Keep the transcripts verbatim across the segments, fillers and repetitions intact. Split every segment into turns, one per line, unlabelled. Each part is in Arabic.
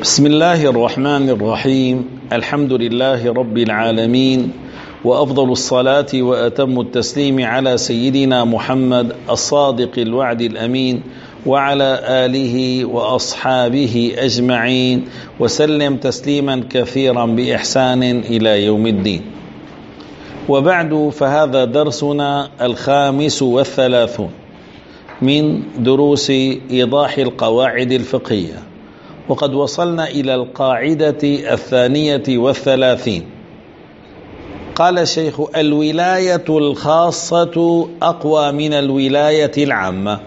بسم الله الرحمن الرحيم. الحمد لله رب العالمين، وأفضل الصلاة وأتم التسليم على سيدنا محمد الصادق الوعد الأمين وعلى آله وأصحابه أجمعين، وسلم تسليما كثيرا بإحسان إلى يوم الدين. وبعد، فهذا درسنا الخامس والثلاثون من دروس إيضاح القواعد الفقهية، وقد وصلنا إلى القاعدة الثانية والثلاثين. قال الشيخ: الولاية الخاصة أقوى من الولاية العامة.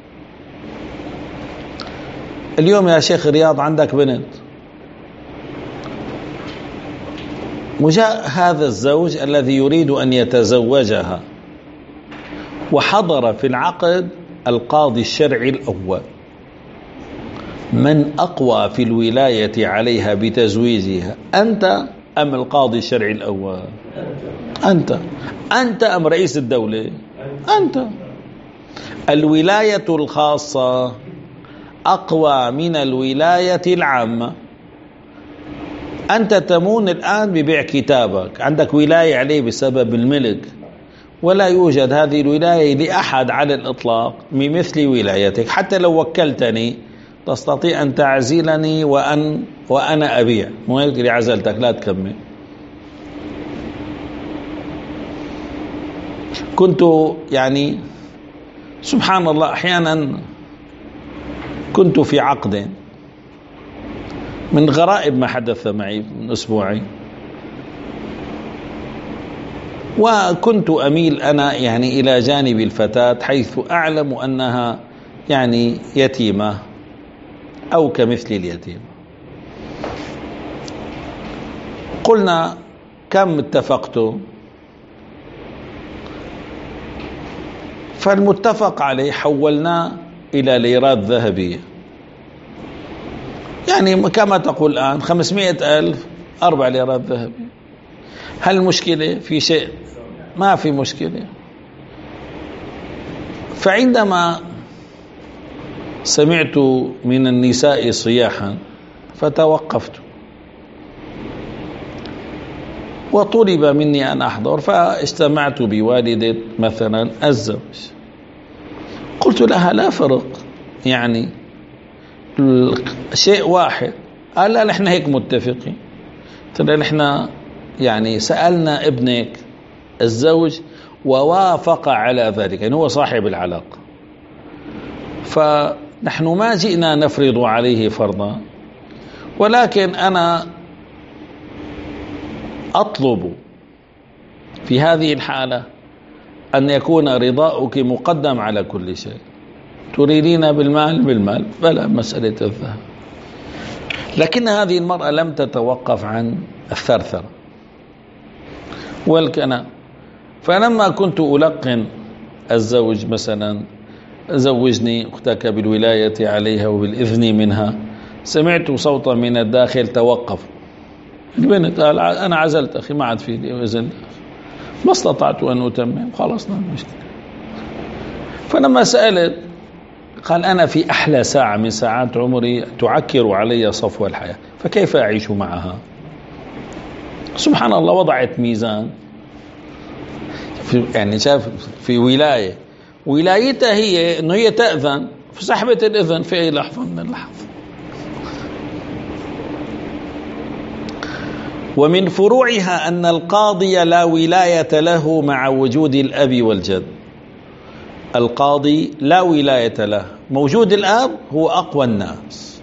اليوم يا شيخ رياض عندك بنت، وجاء هذا الزوج الذي يريد أن يتزوجها، وحضر في العقد القاضي الشرعي الأول. من أقوى في الولاية عليها بتزويجها، أنت أم القاضي الشرعي الأول؟ أنت. أنت أم رئيس الدولة؟ أنت. الولاية الخاصة أقوى من الولاية العامة. أنت تمون الآن ببيع كتابك، عندك ولاية عليه بسبب الملك، ولا يوجد هذه الولاية لأحد على الإطلاق بمثل ولايتك. حتى لو وكلتني تستطيع أن تعزلني وأن وأنا أبيع، مو هيك اللي عزلتك، لا تكمل. كنت يعني سبحان الله أحيانا كنت في عقد، من غرائب ما حدث معي من أسبوعين، وكنت أميل أنا يعني إلى جانب الفتاة، حيث أعلم أنها يعني يتيمة أو كمثل اليتيم. قلنا: كم اتفقتم؟ فالمتفق عليه حولناه إلى ليرات ذهبية، يعني كما تقول الآن خمسمائة ألف، أربع ليرات ذهبية. هل المشكلة في شيء؟ ما في مشكلة. فعندما سمعت من النساء صياحا فتوقفت، وطلب مني أن أحضر، فاجتمعت بوالدة مثلا الزوج. قلت لها: لا فرق، يعني شيء واحد. قال: لا، نحن هيك متفقين. قلت له: نحن يعني سألنا ابنك الزوج ووافق على ذلك، يعني هو صاحب العلاقة، فنحن ما جئنا نفرض عليه فرضا، ولكن أنا أطلب في هذه الحالة أن يكون رضاؤك مقدم على كل شيء. تريدين بالمال بالمال، بلا مسألة الذهب. لكن هذه المرأة لم تتوقف عن الثرثرة والكلام. فلما كنت ألقن الزوج مثلا: زوجني أختك بالولاية عليها وبالإذن منها، سمعت صوتا من الداخل: توقف. البنت قال: أنا عزلت أخي، ما عاد في لي إذن، ما استطعت أن أتمم، خلصنا المشكلة. فلما سألت قال: أنا في أحلى ساعة من ساعات عمري تعكر علي صفو الحياة، فكيف أعيش معها؟ سبحان الله، وضعت ميزان في، يعني شاف في ولاية ولايتها هي أنه هي تأذن، فسحبت الإذن في أي لحظة من اللحظة. ومن فروعها أن القاضي لا ولاية له مع وجود الأب والجد. القاضي لا ولاية له، موجود الأب هو أقوى الناس،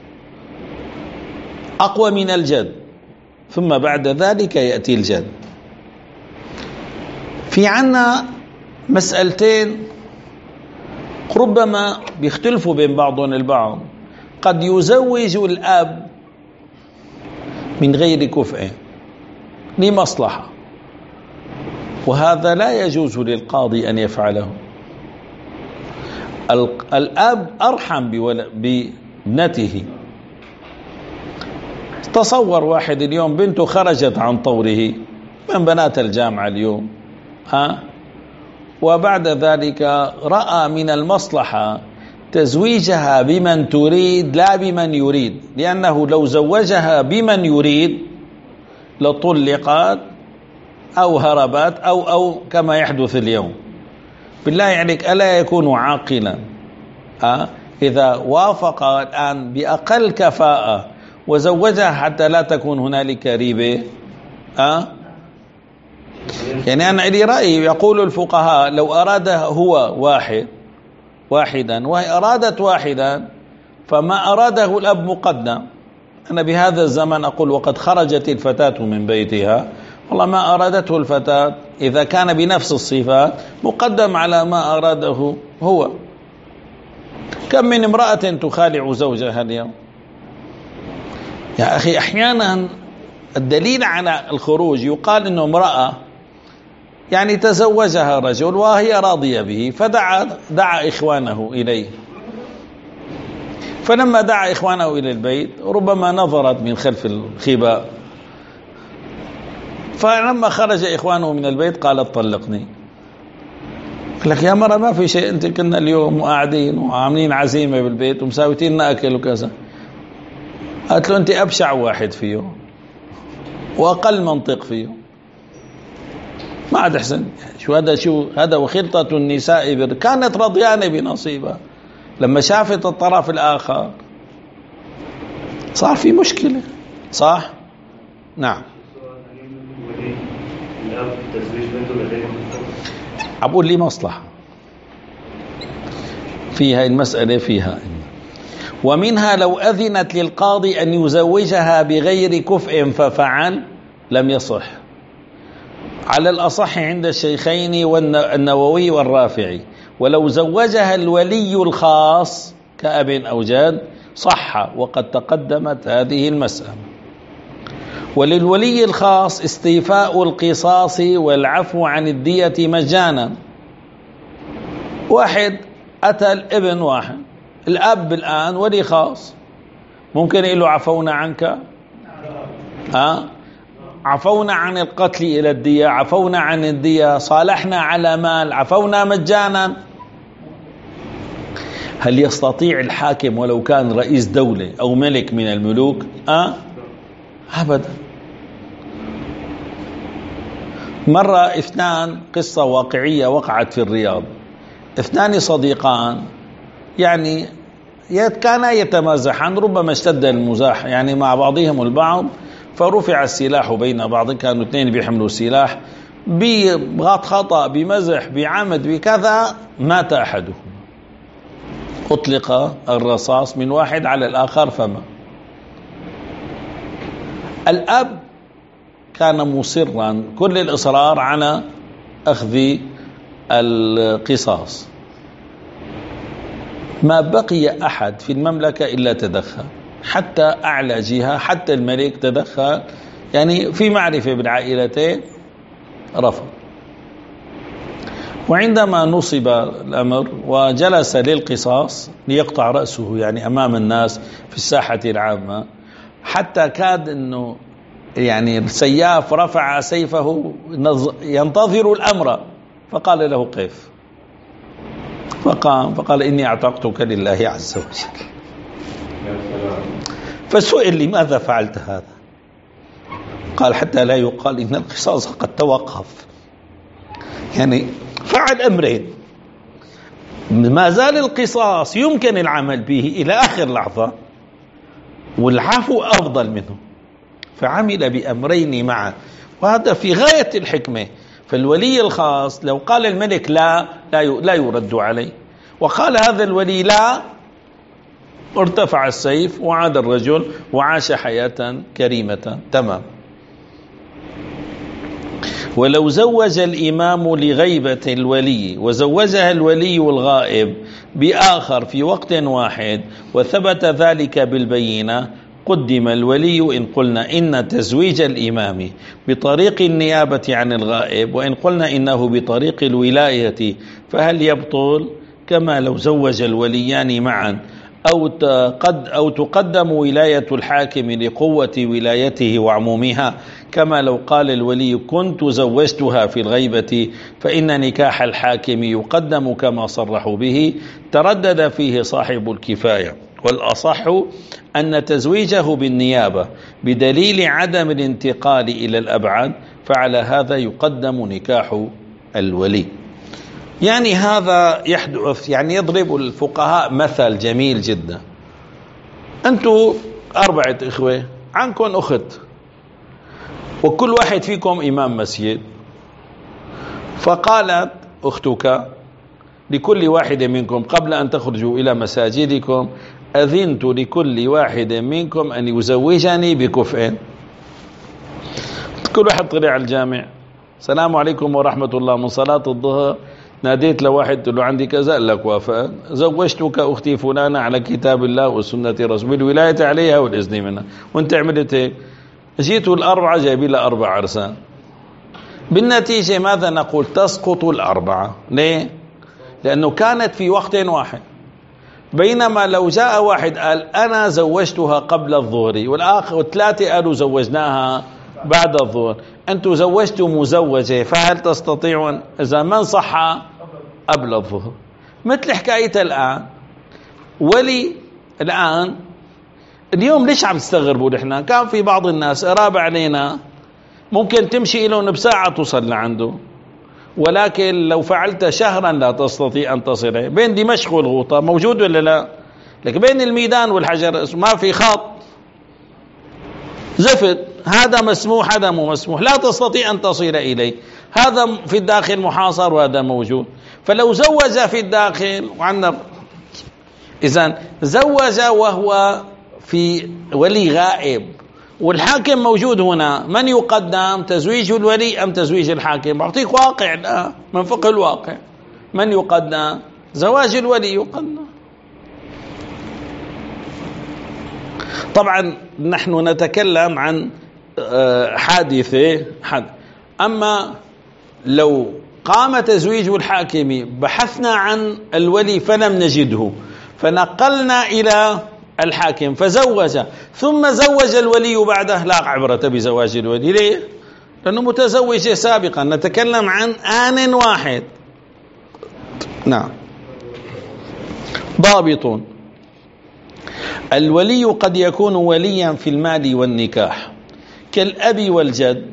أقوى من الجد، ثم بعد ذلك يأتي الجد. في عنا مسألتين ربما بيختلفوا بين بعضهم البعض. قد يزوج الأب من غير كفء لمصلحة، وهذا لا يجوز للقاضي أن يفعله. الأب أرحم بابنته. تصور واحد اليوم بنته خرجت عن طوره من بنات الجامعة اليوم، ها، وبعد ذلك رأى من المصلحة تزويجها بمن تريد لا بمن يريد، لأنه لو زوجها بمن يريد لطلقت أو هربت أو أو كما يحدث اليوم. بالله عليك ألا يكون عاقلا أه؟ إذا وافق الآن بأقل كفاءة وزوجها حتى لا تكون هنالك ريبة أه؟ يعني أنا لي رأي، يقول الفقهاء لو أراد هو واحد واحدا وهي أرادت واحدا فما أراده الأب مقدم. أنا بهذا الزمن أقول وقد خرجت الفتاة من بيتها، والله ما أرادته الفتاة إذا كان بنفس الصفات مقدم على ما أراده هو. كم من امرأة تخالع زوجها اليوم يا أخي. أحيانا الدليل على الخروج يقال إنه امرأة يعني تزوجها رجل وهي راضية به فدعا دعا إخوانه إليه، فلما دعا إخوانه إلى البيت ربما نظرت من خلف الخباء، فلما خرج إخوانه من البيت قالت طلقني. قال لك يا مرة ما في شيء، أنت كنا اليوم قاعدين وعاملين عزيمة بالبيت ومساويتين لنا أكل وكذا. قالت له أنت أبشع واحد فيه وأقل منطق فيه، ما عاد أحسن. شو هذا؟ شو هذا؟ وخلطة النساء بر كانت رضيانة بنصيبها، لما شافت الطرف الآخر صار في مشكلة. صح؟ نعم. أقول لي مصلحة فيها المسألة فيها. ومنها لو أذنت للقاضي أن يزوجها بغير كفء ففعل لم يصح، على الأصح عند الشيخين والنووي والرافعي. ولو زوجها الولي الخاص كأب أو جد صح، وقد تقدمت هذه المسألة. وللولي الخاص استيفاء القصاص والعفو عن الدية مجانا. واحد أتى الابن واحد، الأب الآن ولي خاص، ممكن يقول له عفونا عنك أه؟ عفونا عن القتل إلى الدية، عفونا عن الدية، صالحنا على مال، عفونا مجانا. هل يستطيع الحاكم ولو كان رئيس دولة أو ملك من الملوك أه؟ أبدا. مرة اثنان، قصة واقعية وقعت في الرياض، اثنان صديقان يعني كانا يتمازحان، ربما اشتد المزاح يعني مع بعضهم البعض، فرفع السلاح بين بعض، كانوا اثنين بيحملوا سلاح، بغلط خطأ بمزح بعمد بكذا مات أحدهم، أطلق الرصاص من واحد على الآخر فما. الأب كان مصرا كل الإصرار على أخذ القصاص، ما بقي أحد في المملكة إلا تدخل، حتى أعلى جهة، حتى الملك تدخل، يعني في معرفة بالعائلتين رفض. وعندما نصب الأمر وجلس للقصاص ليقطع رأسه يعني أمام الناس في الساحة العامة، حتى كاد أنه يعني السياف رفع سيفه ينتظر الأمر، فقال له قف، فقام فقال إني أعتقتك لله عز وجل. فسئل لماذا فعلت هذا؟ قال حتى لا يقال إن القصاص قد توقف. يعني فعل أمرين، ما زال القصاص يمكن العمل به إلى آخر لحظة، والعفو أفضل منه، فعمل بأمرين معا، وهذا في غاية الحكمة. فالولي الخاص لو قال الملك لا لا يرد عليه، وقال هذا الولي لا، ارتفع السيف وعاد الرجل وعاش حياة كريمة تمام. ولو زوج الإمام لغيبة الولي وزوجها الولي الغائب بآخر في وقت واحد وثبت ذلك بالبينة، قدم الولي إن قلنا إن تزويج الإمام بطريق النيابة عن الغائب، وإن قلنا إنه بطريق الولاية فهل يبطل؟ كما لو زوج الوليان معا أو تقد أو تقدم ولاية الحاكم لقوة ولايته وعمومها. كما لو قال الولي كنت زوجتها في الغيبة فإن نكاح الحاكم يقدم كما صرحوا به، تردد فيه صاحب الكفاية، والأصح أن تزويجه بالنيابة بدليل عدم الانتقال إلى الأبعد، فعلى هذا يقدم نكاح الولي. يعني هذا يحدث، يعني يضرب الفقهاء مثل جميل جدا. أنتم أربعة إخوة، عنكم أخت، وكل واحد فيكم إمام مسجد، فقالت أختك لكل واحد منكم قبل أن تخرجوا إلى مساجدكم أذنت لكل واحد منكم أن يزوجني بكفء. كل واحد طلع على الجامع، السلام عليكم ورحمة الله، من صلاة الظهر ناديت لواحد قلت له عندي كذا، قال لك وافق، زوجتك أختي فلانة على كتاب الله وسنة رسول الولاية عليها والإذن منها، وانت عملت هيك. جيتوا الأربعة جايبين لها أربع عرسان، بالنتيجة ماذا نقول؟ تسقط الأربعة. ليه؟ لأنه كانت في وقت واحد. بينما لو جاء واحد قال أنا زوجتها قبل الظهر، والآخر والثلاثة قالوا زوجناها بعد الظهر، أنتم زوجتوا مزوجة، فهل تستطيعون إذا من صح قبل الظهر؟ مثل حكاية الآن ولي. الآن اليوم ليش عم تستغربوا؟ نحن كان في بعض الناس قراب علينا ممكن تمشي لهم بساعة توصل لعنده، ولكن لو فعلت شهرا لا تستطيع أن تصل. بين دمشق والغوطة موجود ولا لا؟ لكن بين الميدان والحجر ما في خط، زفت، هذا مسموح هذا مو مسموح، لا تستطيع أن تصل إليه. هذا في الداخل محاصر وهذا موجود. فلو زوج في الداخل وعندنا، إذن زوج وهو في ولي غائب والحاكم موجود هنا، من يقدم؟ تزويج الولي أم تزويج الحاكم؟ بعطيك واقع لا من فقه الواقع، من يقدم؟ زواج الولي يقدم. طبعا نحن نتكلم عن حادثة حد. أما لو قام تزويج الحاكم بحثنا عن الولي فلم نجده، فنقلنا إلى الحاكم فزوج ثم زوج الولي بعده، لا عبرة بزواج الولي. ليه؟ لأنه متزوج سابقا، نتكلم عن آن واحد. نعم. ضابط: الولي قد يكون وليا في المال والنكاح كالأب والجد.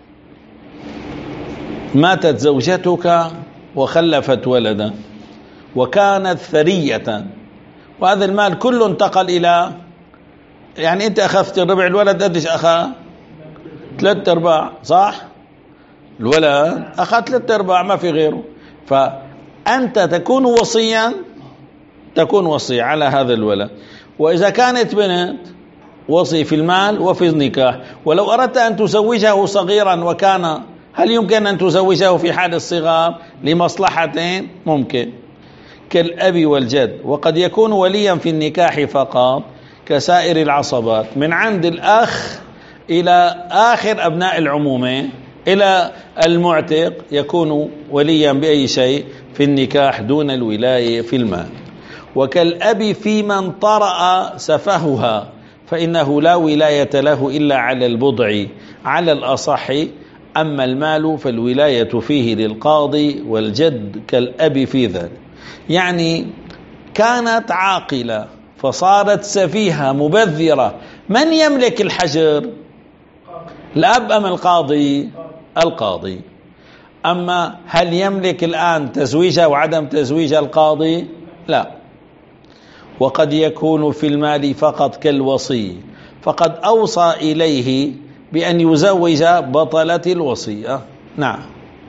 ماتت زوجتك وخلفت ولدا وكانت ثرية، وهذا المال كله انتقل إلى، يعني أنت أخذت الربع، الولد قديش أخذ؟ ثلاثة أرباع، صح؟ الولد أخذ ثلاثة أرباع، ما في غيره. فأنت تكون وصيا، تكون وصي على هذا الولد. وإذا كانت بنت وصي في المال وفي النكاح. ولو أردت أن تزوجه صغيرا وكان، هل يمكن أن تزوجه في حال الصغار لمصلحتين؟ ممكن، كالأب والجد. وقد يكون وليا في النكاح فقط كسائر العصبات، من عند الأخ إلى آخر أبناء العمومة إلى المعتق يكون وليا بأي شيء في النكاح دون الولاية في المال. وكالأب في من طرأ سفهها، فإنه لا ولاية له إلا على البضع على الأصح. أما المال فالولاية فيه للقاضي، والجد كالأب في ذلك. يعني كانت عاقلة فصارت سفيهة مبذرة، من يملك الحجر؟ الأب أم القاضي؟ القاضي. أما هل يملك الآن تزويجها وعدم تزويج القاضي؟ لا. وقد يكون في المال فقط كالوصي، فقد أوصى إليه بأن يزوج بطلة الوصية. نعم.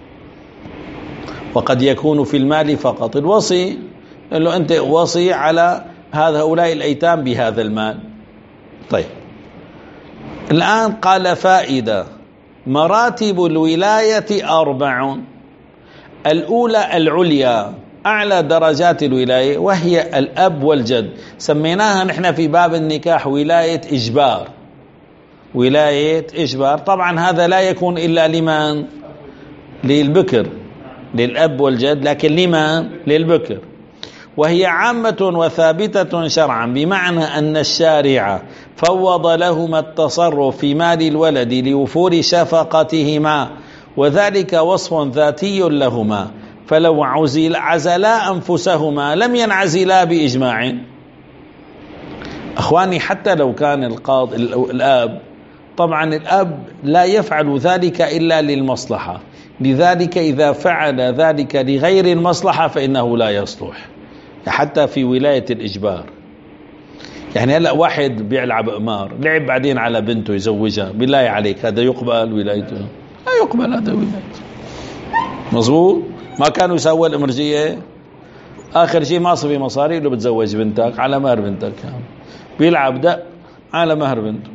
وقد يكون في المال فقط الوصي، قال له أنت وصي على هؤلاء الأيتام بهذا المال. طيب، الآن قال فائدة: مراتب الولاية أربع. الأولى العليا، أعلى درجات الولاية، وهي الأب والجد. سميناها نحن في باب النكاح ولاية إجبار، ولاية إجبار. طبعا هذا لا يكون إلا لمن؟ للبكر، للأب والجد، لكن لمن؟ للبكر. وهي عامة وثابتة شرعا، بمعنى أن الشارع فوض لهما التصرف في مال الولد لوفور شفقتهما، وذلك وصف ذاتي لهما، فلو عزل عزلا أنفسهما لم ينعزلا بإجماع. أخواني، حتى لو كان القاضي الآب، طبعا الأب لا يفعل ذلك إلا للمصلحة، لذلك إذا فعل ذلك لغير المصلحة فإنه لا يصلح، حتى في ولاية الإجبار. يعني هلأ واحد بيلعب قمار، لعب بعدين على بنته يزوجها، بالله عليك هذا يقبل ولايته؟ لا يقبل هذا ولايته. مظبوط؟ ما كانوا يسووا الإمرجية؟ آخر شيء ما صفي مصاري له بتزوج بنتك على مهر بنتك، بيلعب دق على مهر بنته.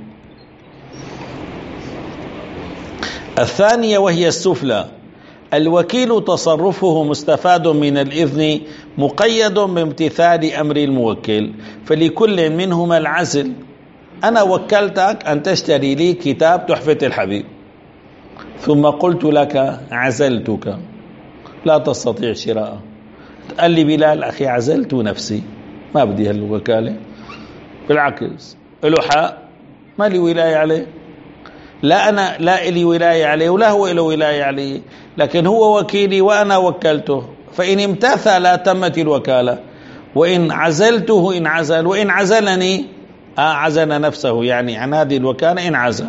الثانية وهي السفلى، الوكيل تصرفه مستفاد من الإذن مقيد بامتثال أمر الموكل، فلكل منهما العزل. أنا وكلتك أن تشتري لي كتاب تحفة الحبيب، ثم قلت لك عزلتك لا تستطيع شراءه. قال لي بلال أخي عزلت نفسي، ما بدي هالوكالة، بالعكس له حق، ما لي ولاية عليه، لا أنا لا إلي ولاية عليه ولا هو له ولاية عليه، لكن هو وكيلي وأنا وكلته، فإن امتثل تمت الوكالة، وإن عزلته إن عزل، وإن عزلني آه عزل نفسه، يعني عن هذه الوكالة إن عزل.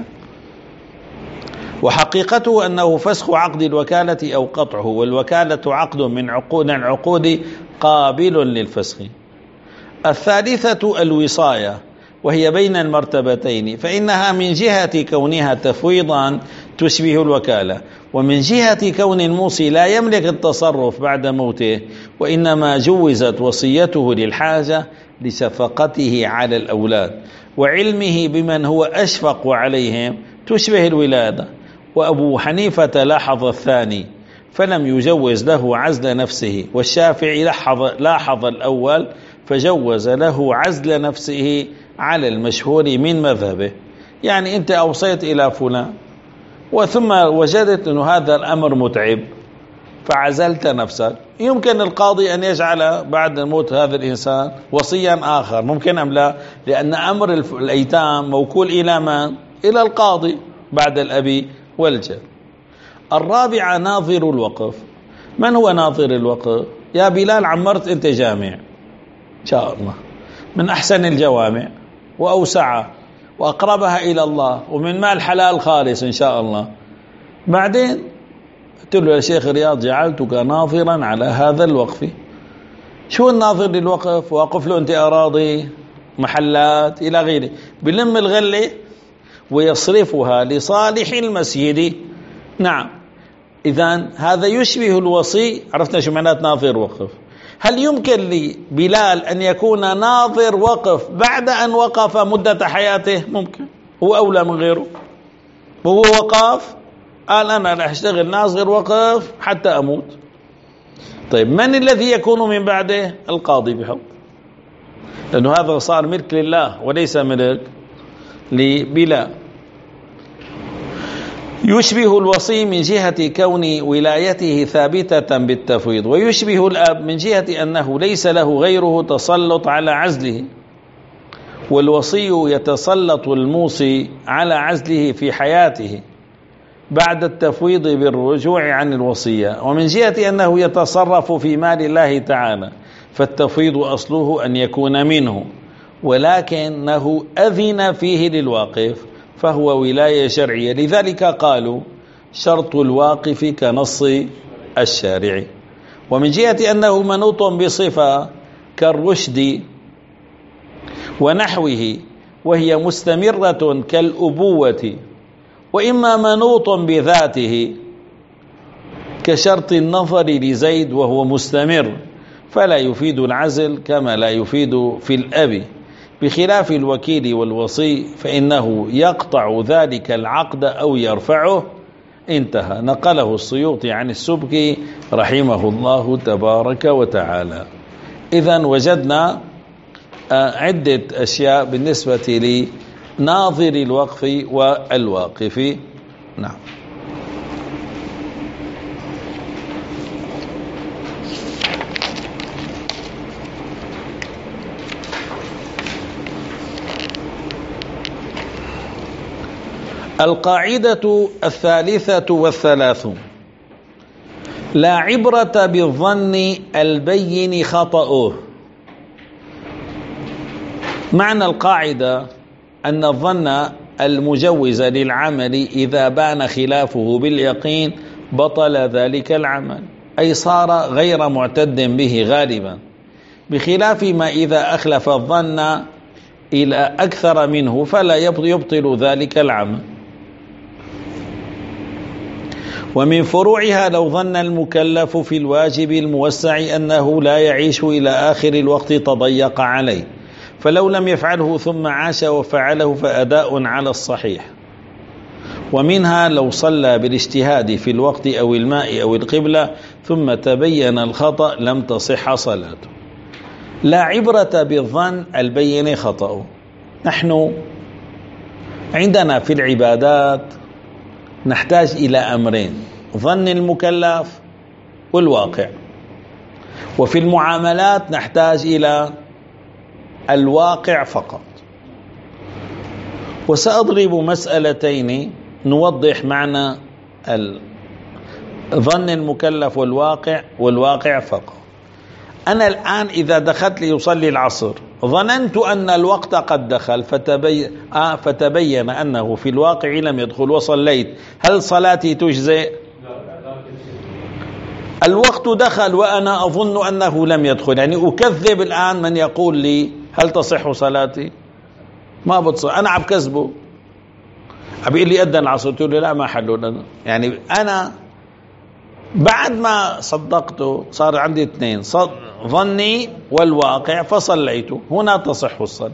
وحقيقته أنه فسخ عقد الوكالة أو قطعه، والوكالة عقد من عقود العقود قابل للفسخ. الثالثة الوصاية، وهي بين المرتبتين، فإنها من جهة كونها تفويضا تشبه الوكالة، ومن جهة كون الموصي لا يملك التصرف بعد موته، وإنما جوزت وصيته للحاجة لشفقته على الأولاد وعلمه بمن هو أشفق عليهم، تشبه الولادة. وأبو حنيفة لاحظ الثاني فلم يجوز له عزل نفسه، والشافعي لاحظ, لاحظ الأول فجوز له عزل نفسه على المشهور من مذهبه. يعني أنت أوصيت إلى فلان وثم وجدت أن هذا الأمر متعب فعزلت نفسك، يمكن القاضي أن يجعل بعد موت هذا الإنسان وصيا آخر، ممكن أم لا؟ لأن أمر الأيتام موكول إلى من؟ إلى القاضي بعد الأبي والجد. الرابعة ناظر الوقف. من هو ناظر الوقف؟ يا بلال عمرت أنت جامع إن شاء الله، من أحسن الجوامع وأوسعها وأقربها إلى الله ومن مال حلال خالص إن شاء الله، بعدين قلت له يا شيخ رياض جعلتك ناظرا على هذا الوقف. شو الناظر للوقف؟ واقف له أنت أراضي محلات إلى غيره، بلم الغلة ويصرفها لصالح المسجد. نعم، إذن هذا يشبه الوصي. عرفنا شو معنات ناظر وقف. هل يمكن لبلال أن يكون ناظر وقف بعد أن وقف مدة حياته؟ ممكن، هو أولى من غيره. وهو وقف قال أنا لا أشتغل ناظر وقف حتى أموت. طيب من الذي يكون من بعده؟ القاضي بحق، لأنه هذا صار ملك لله وليس ملك لبلال. يشبه الوصي من جهة كون ولايته ثابتة بالتفويض، ويشبه الأب من جهة أنه ليس له غيره تسلط على عزله، والوصي يتسلط الموصي على عزله في حياته بعد التفويض بالرجوع عن الوصية. ومن جهة أنه يتصرف في مال الله تعالى، فالتفويض أصله أن يكون منه، ولكنه أذن فيه للواقف، فهو ولاية شرعية. لذلك قالوا شرط الواقف كنص الشارع. ومن جهة أنه منوط بصفة كالرشد ونحوه، وهي مستمرة كالأبوة، وإما منوط بذاته كشرط النظر لزيد وهو مستمر، فلا يفيد العزل كما لا يفيد في الأب، بخلاف الوكيل والوصي فإنه يقطع ذلك العقد أو يرفعه. انتهى. نقله السيوطي عن السبكي رحمه الله تبارك وتعالى. إذن وجدنا عدة أشياء بالنسبة لناظر الوقف والواقف. نعم. القاعدة الثالثة والثلاثون: لا عبرة بالظن البين خطأه. معنى القاعدة أن الظن المجوز للعمل إذا بان خلافه باليقين بطل ذلك العمل، أي صار غير معتد به غالبا، بخلاف ما إذا أخلف الظن إلى أكثر منه فلا يبطل ذلك العمل. ومن فروعها: لو ظن المكلف في الواجب الموسع أنه لا يعيش إلى آخر الوقت تضيق عليه، فلو لم يفعله ثم عاش وفعله فأداء على الصحيح. ومنها: لو صلى بالاجتهاد في الوقت أو الماء أو القبلة ثم تبين الخطأ لم تصح صلاته. لا عبرة بالظن البين خطأه. نحن عندنا في العبادات نحتاج إلى أمرين: ظن المكلف والواقع. وفي المعاملات نحتاج إلى الواقع فقط. وسأضرب مسألتين نوضح معنى ظن المكلف والواقع والواقع فقط. أنا الآن إذا دخلت ليصلي العصر ظننت أن الوقت قد دخل فتبين, آه فتبين أنه في الواقع لم يدخل وصليت، هل صلاتي تجزئ؟ الوقت دخل وأنا أظن أنه لم يدخل، يعني أكذب الآن من يقول لي هل تصح صلاتي؟ ما بتصح، أنا عم كذبه. عم يقول لي أذن العصر، قلت له لا ما حلو لنا. يعني أنا بعد ما صدقته صار عندي اثنين: ظني والواقع، فصليته، هنا تصح الصلاة.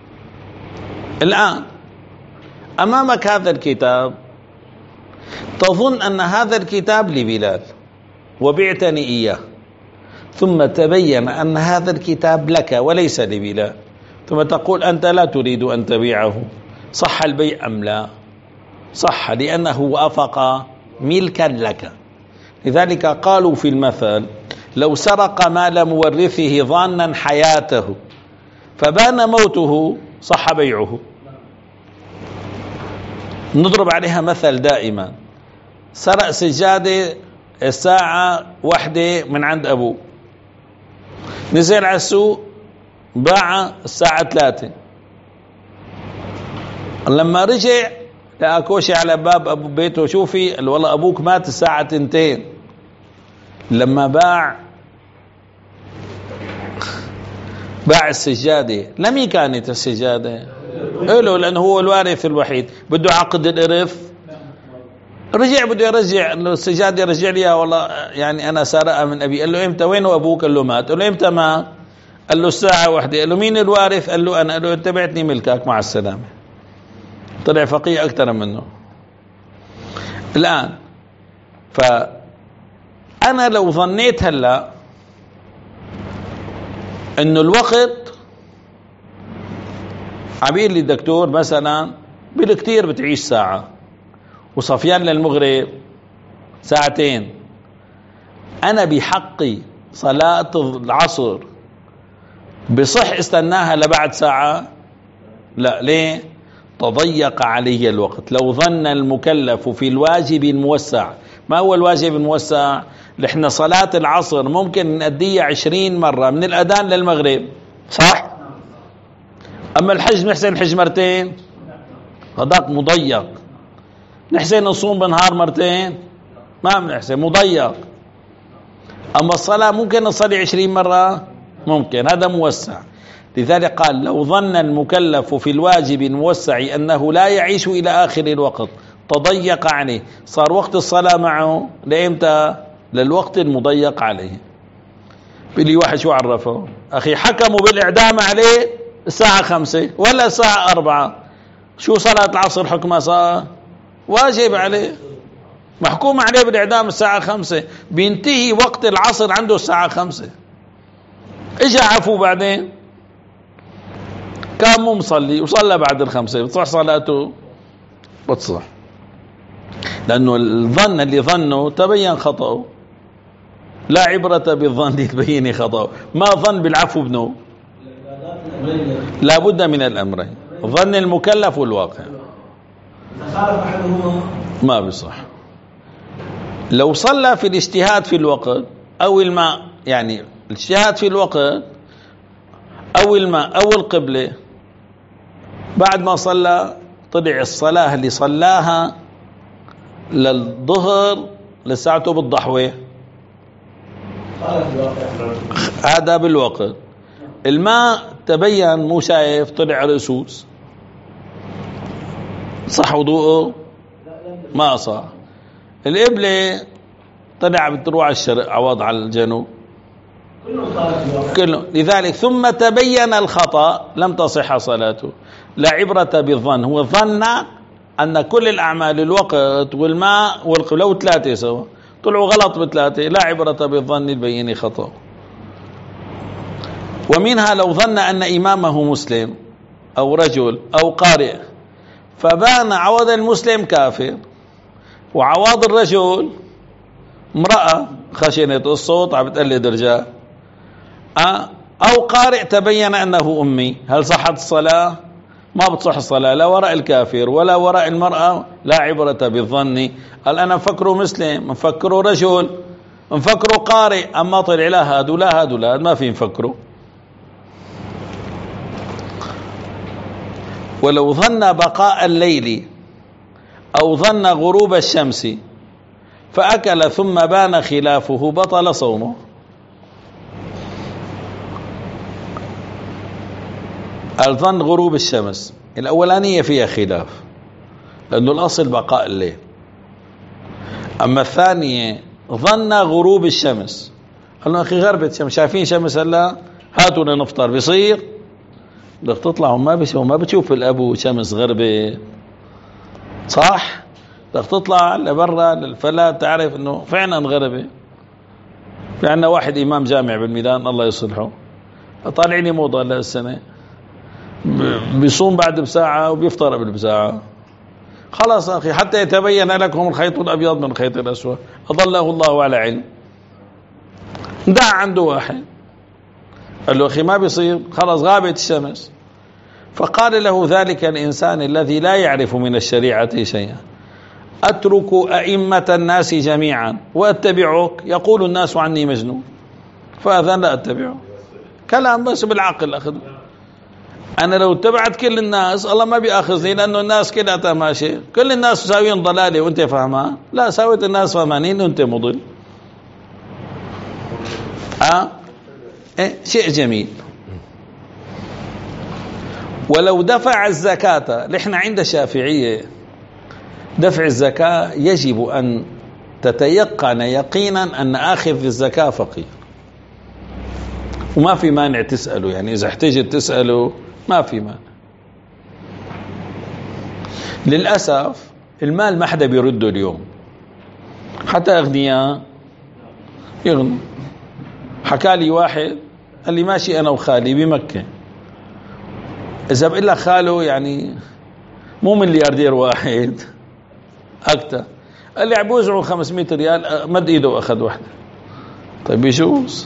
الآن أمامك هذا الكتاب، تظن أن هذا الكتاب لبلال وبعتني إياه، ثم تبين أن هذا الكتاب لك وليس لبلال، ثم تقول أنت لا تريد أن تبيعه، صح البيع أم لا؟ صح، لأنه وافق ملكا لك. لذلك قالوا في المثل: لو سرق مال مورثه ظانا حياته فبان موته صح بيعه. نضرب عليها مثل دائما: سرق سجادة الساعة واحدة من عند أبوه، نزل على السوق باع الساعة ثلاثة، لما رجع لقى كوشي على باب أبو بيته: شوفي والله أبوك مات الساعة تنتين. لما باع باع السجادة لم كانت السجادة له، لأنه هو الوارث الوحيد، بده عقد الإرث. رجع بده يرجع السجادة، يرجع لي والله يعني أنا سارقها من أبي. قال له إمتى؟ وين أبوك؟ قال له مات. قال له إمتى مات؟ قال له الساعة واحدة. قال له مين الوارث؟ قال له أنا. قال له أنت بعتني ملكك، مع السلامة. طلع فقيه أكثر منه. الآن فأنا لو ظنيت هلا إنه الوقت عبير لي الدكتور مثلا بالكتير بتعيش ساعة، وصفيان للمغرب ساعتين، أنا بحقي صلاة العصر بصح استناها لبعد ساعة؟ لا. ليه؟ تضيق عليه الوقت. لو ظن المكلف في الواجب الموسع. ما هو الواجب الموسع؟ نحن صلاة العصر ممكن نأديها عشرين مرة من الأذان للمغرب، صح؟ أما الحج نحسن حج مرتين، هذاك مضيق. نحسن نصوم بنهار مرتين، ما بنحسن، مضيق. أما الصلاة ممكن نصلي عشرين مرة، ممكن، هذا موسع. لذلك قال: لو ظن المكلف في الواجب الموسع أنه لا يعيش إلى آخر الوقت تضيق عليه، صار وقت الصلاة معه لإمتى؟ للوقت المضيق عليه. بيقول لي واحد: شو عرفه؟ أخي حكموا بالإعدام عليه الساعة خمسة ولا الساعة أربعة، شو صلاة العصر حكمها صار؟ واجب عليه، محكوم عليه بالإعدام الساعة خمسة، بينتهي وقت العصر عنده الساعة خمسة. إجا عفو بعدين، كان مو مصلي وصلى بعد الخمسة، بتصح صلاته؟ بتصح، لأنه الظن اللي ظنه تبين خطأه. لا عبرة بالظن تبين خطأه. ما ظن بالعفو ابنه؟ لا بد من الأمرين: ظن المكلف والواقع. ما بيصح. لو صلى في الاجتهاد في الوقت أو الماء، يعني الاجتهاد في الوقت أو الماء أو القبلة، بعد ما صلى طلع الصلاة اللي صلاها للظهر لساعته بالضحوة، هذا بالوقت. الماء تبين مو شايف، طلع رسوس، صح وضوءه؟ ما صح. القبلة طلع بتروح على الشرق عوض على الجنوب، كله. لذلك ثم تبين الخطأ لم تصح صلاته. لا عبرة بالظن، هو ظن أن كل الأعمال الوقت والماء والقبلة لو ثلاثة سوا طلعوا غلط بثلاثة، لا عبرة بالظن البين خطأ. ومنها لو ظن أن إمامه مسلم أو رجل أو قارئ فبان عوض المسلم كافر وعوض الرجل امرأة خشنة الصوت عم بتقلد رجال، أو قارئ تبين أنه أمي، هل صحت الصلاة؟ ما بتصح الصلاة، لا وراء الكافر ولا وراء المرأة، لا عبرة بالظن. قال أنا مفكره مسلم، مفكره رجل، مفكره قارئ، أما طلع لا هادو لا هادو لا، ما في مفكره. ولو ظن بقاء الليل أو ظن غروب الشمس فأكل ثم بان خلافه بطل صومه. الظن غروب الشمس الأولانية فيها خلاف لأنه الأصل بقاء الليل، أما الثانية ظن غروب الشمس، قالوا أخي غربت شمس، شايفين شمس هلا، هاتوا لنفطر، بيصير؟ بدك تطلع وما بشوف، ما بتشوف الأبو شمس غربت، صح؟ بدك تطلع لبرا للفلا تعرف انه فعلا غربة. في عندنا واحد امام جامع بالميدان الله يصلحه، طالع لي موضة هلا السنة، بيصوم بعد بساعة وبيفطر قبل بساعة. خلاص اخي حتى يتبين لكم الخيط الابيض من الخيط الاسود، اضله الله على علم. دع عنده واحد قال له اخي ما بيصير، خلاص غابت الشمس. فقال له ذلك الانسان الذي لا يعرف من الشريعة شيئا: أترك أئمة الناس جميعا وأتبعك؟ يقول الناس عني مجنون، فهذا لا أتبعه. كلام بس بالعقل أخذ. أنا لو اتبعت كل الناس الله ما بيأخذني، لأنه الناس كلها ماشي، كل الناس ساويين ضلالة وأنت فهمان، لا ساويت الناس فهمانين وأنت مضل. أه؟ إيه؟ شيء جميل. ولو دفع الزكاة، نحن عند الشافعية دفع الزكاة يجب أن تتيقن يقينا أن آخذ الزكاة فقير، وما في مانع تسأله، يعني إذا احتجت تسأله ما في مانع. للأسف المال ما حدا بيرده اليوم، حتى أغنياء يغنوا. حكى لي واحد قال لي ماشي أنا وخالي بمكة، إذا بقول لك خاله يعني مو ملياردير واحد أكتر، قال لي عبوزعوا خمسمائة ريال، مد إيده وأخذ واحدة. طيب يجوز.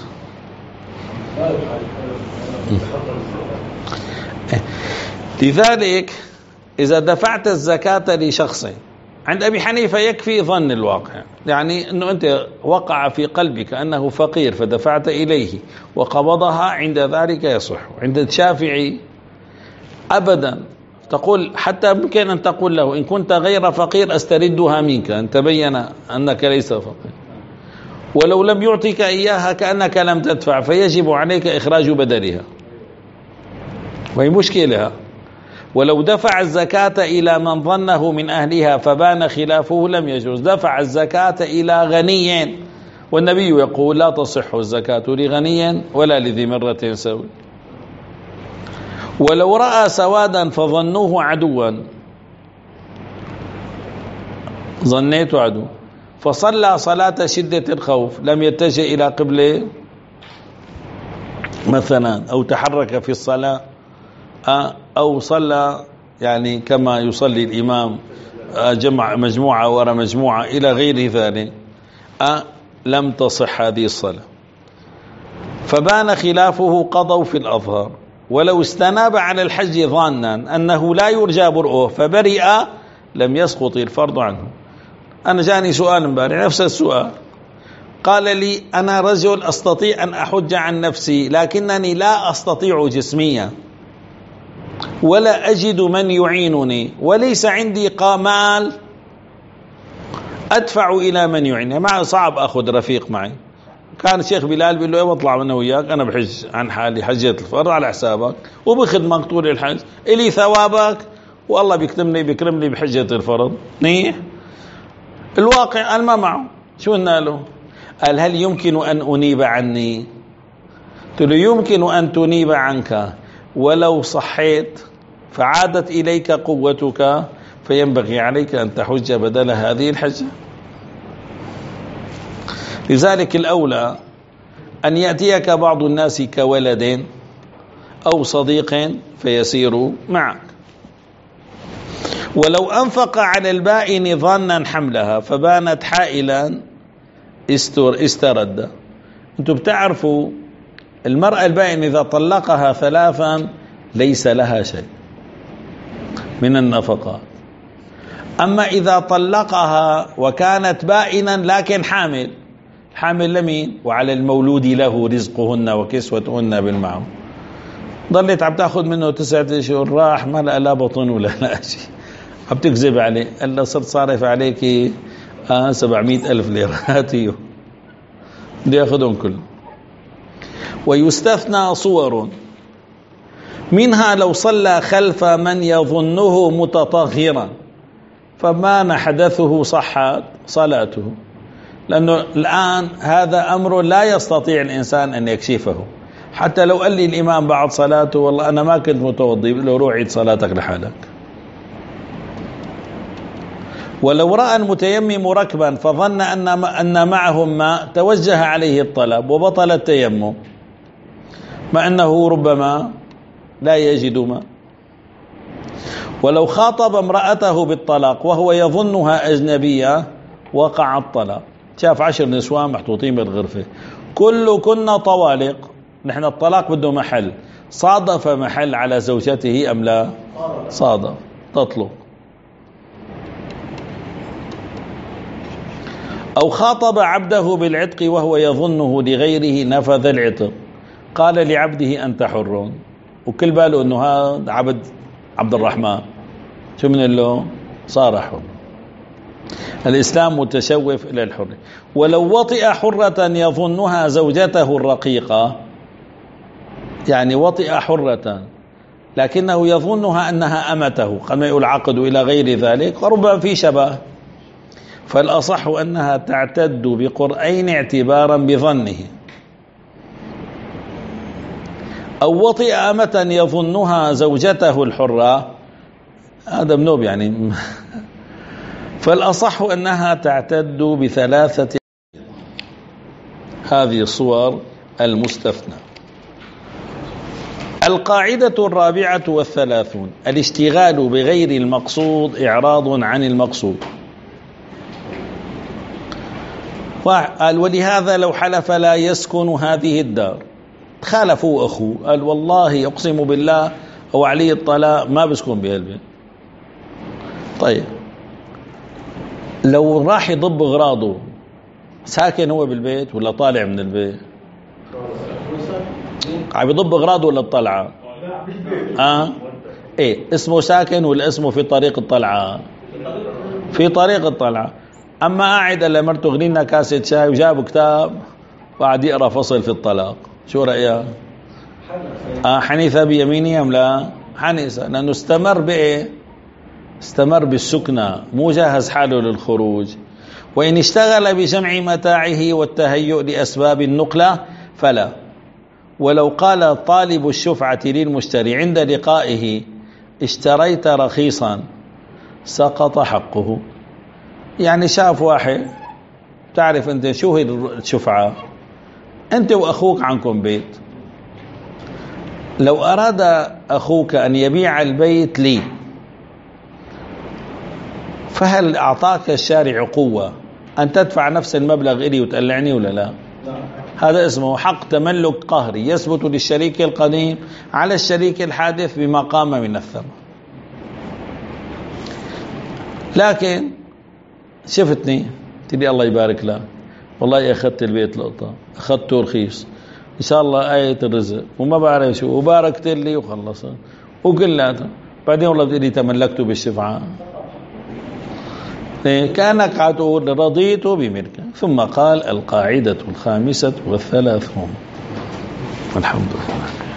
لذلك إذا دفعت الزكاة لشخص، عند أبي حنيفة يكفي ظن الواقع، يعني أنه أنت وقع في قلبك أنه فقير فدفعت إليه وقبضها، عند ذلك يصح. عند الشافعي أبدا تقول، حتى ممكن أن تقول له إن كنت غير فقير أستردها منك أن تبين أنك ليس فقير، ولو لم يعطيك إياها كأنك لم تدفع، فيجب عليك إخراج بدلها، وهي مشكلة. ولو دفع الزكاة إلى من ظنه من أهلها فبان خلافه لم يجوز. دفع الزكاة إلى غني، والنبي يقول لا تصح الزكاة لغني ولا لذي مرة سوي. ولو رأى سوادا فظنوه عدوا، ظنيت عدو، فصلى صلاة شدة الخوف، لم يتجه إلى قبله مثلا، أو تحرك في الصلاة، أو صلى يعني كما يصلي الإمام جمع مجموعة وراء مجموعة إلى غير ذلك، لم تصح هذه الصلاة. فبان خلافه قضوا في الأظهر. ولو استناب على الحج ظانا أنه لا يرجى برؤه فبرئ، لم يسقط الفرض عنه. أنا جاني سؤال امبارح نفس السؤال، قال لي أنا رجل أستطيع أن أحج عن نفسي لكنني لا أستطيع جسميا ولا أجد من يعينني وليس عندي مال أدفع إلى من يعينني، معي صعب أخذ رفيق معي. كان الشيخ بلال بيقول له ايه بطلع أنا وياك، أنا بحج عن حالي حجة الفرض على حسابك وبخدمك طول الحج، إلي ثوابك والله بيكرمني بيكرمني بحجة الفرض. نيح الواقع قال ما معه. شو قلنا له؟ قال هل يمكن أن أنيب عني؟ قلت له يمكن أن تنيب عنك ولو صحيت فعادت إليك قوتك فينبغي عليك أن تحج بدل هذه الحجة. لذلك الأولى أن يأتيك بعض الناس كولد أو صديق فيسير معك، ولو أنفق على البائن ظنا حملها فبانت حائلا استرد. أنتم بتعرفوا المرأة البائن إذا طلقها ثلاثا ليس لها شيء من النفقات، أما إذا طلقها وكانت بائنا لكن حامل، حامل لمين؟ وعلى المولود له رزقهن وكسوتهن بالمعروف، ضلت عم تاخذ منه تسعة اشهر راح ما لا لا بطن ولا لا شيء، عم تكذب عليه، الا صرت صارف عليك آه سبعمئة ألف ليرة هاتيه بده ياخذهم كل. ويستثنى صور منها لو صلى خلف من يظنه متطهرا فما حدثه صحت صلاته، لأنه الآن هذا أمر لا يستطيع الإنسان أن يكشفه. حتى لو قال لي الإمام بعد صلاته والله أنا ما كنت متوضي، لو روح عيد صلاتك لحالك. ولو رأى المتيمم ركبا فظن أن أن معهم ماء توجه عليه الطلب وبطل التيمم، مع أنه ربما لا يجد ماء. ولو خاطب امرأته بالطلاق وهو يظنها أجنبية وقع الطلاق، شاف عشر نسوان محطوطين بالغرفة كل كنا طوالق، نحن الطلاق بده محل، صادف محل على زوجته أم لا؟ صادف، تطلق. أو خاطب عبده بالعتق وهو يظنه لغيره نفذ العتق، قال لعبده أنت حر، وكل باله أنه هذا عبد عبد الرحمن، شو من له؟ صار حر. الإسلام متشوف إلى الحر. ولو وطئ حرة يظنها زوجته الرقيقة، يعني وطئ حرة لكنه يظنها أنها أمته، قد ما يقول عقد إلى غير ذلك وربما في شبه، فالأصح أنها تعتد بقرئين اعتبارا بظنه. أو وطئ أمة يظنها زوجته الحرة، هذا منوب يعني فالأصح أنها تعتد بثلاثة. هذه الصور المستثنى. القاعدة الرابعة والثلاثون: الاشتغال بغير المقصود إعراض عن المقصود. قال ولهذا لو حلف لا يسكن هذه الدار، خالفوا أخوه قال والله أقسم بالله أو عليه الطلاق ما بسكن بهالبيت. طيب لو راح يضب أغراضه ساكن هو بالبيت ولا طالع من البيت؟ عم يضب أغراضه ولا الطلعة؟ آه إيه اسمه ساكن ولا اسمه في طريق الطلعة؟ في طريق الطلعة. أما قاعد إلا مرته غنينا كاسة شاي وجاب كتاب وقعد يقرأ فصل في الطلاق، شو رأيها؟ آه حنيثة بيميني أم لا؟ حنيثة، لأنه استمر بإيه؟ استمر بالسكنة، مو جهز حاله للخروج. وإن اشتغل بجمع متاعه والتهيؤ لأسباب النقلة فلا. ولو قال طالب الشفعة للمشتري عند لقائه اشتريت رخيصا سقط حقه. يعني شاف واحد، تعرف أنت شو هي الشفعة؟ أنت وأخوك عنكم بيت، لو أراد أخوك أن يبيع البيت لي فهل أعطاك الشارع قوة أن تدفع نفس المبلغ إلي وتقلعني ولا لا؟ هذا اسمه حق تملك قهري يثبت للشريك القديم على الشريك الحادث بما قام من الثمن. لكن شفتني تدي الله يبارك لك، والله أخذت البيت لقطة، أخذته رخيص إن شاء الله آية الرزق وما بعرف شو، وباركت لي وخلصت وكلها، بعدين والله بتقولي تملكته بالشفعة. كأنك عتقول رضيت بملكه. ثم قال القاعدة الخامسة والثلاثون. الحمد لله.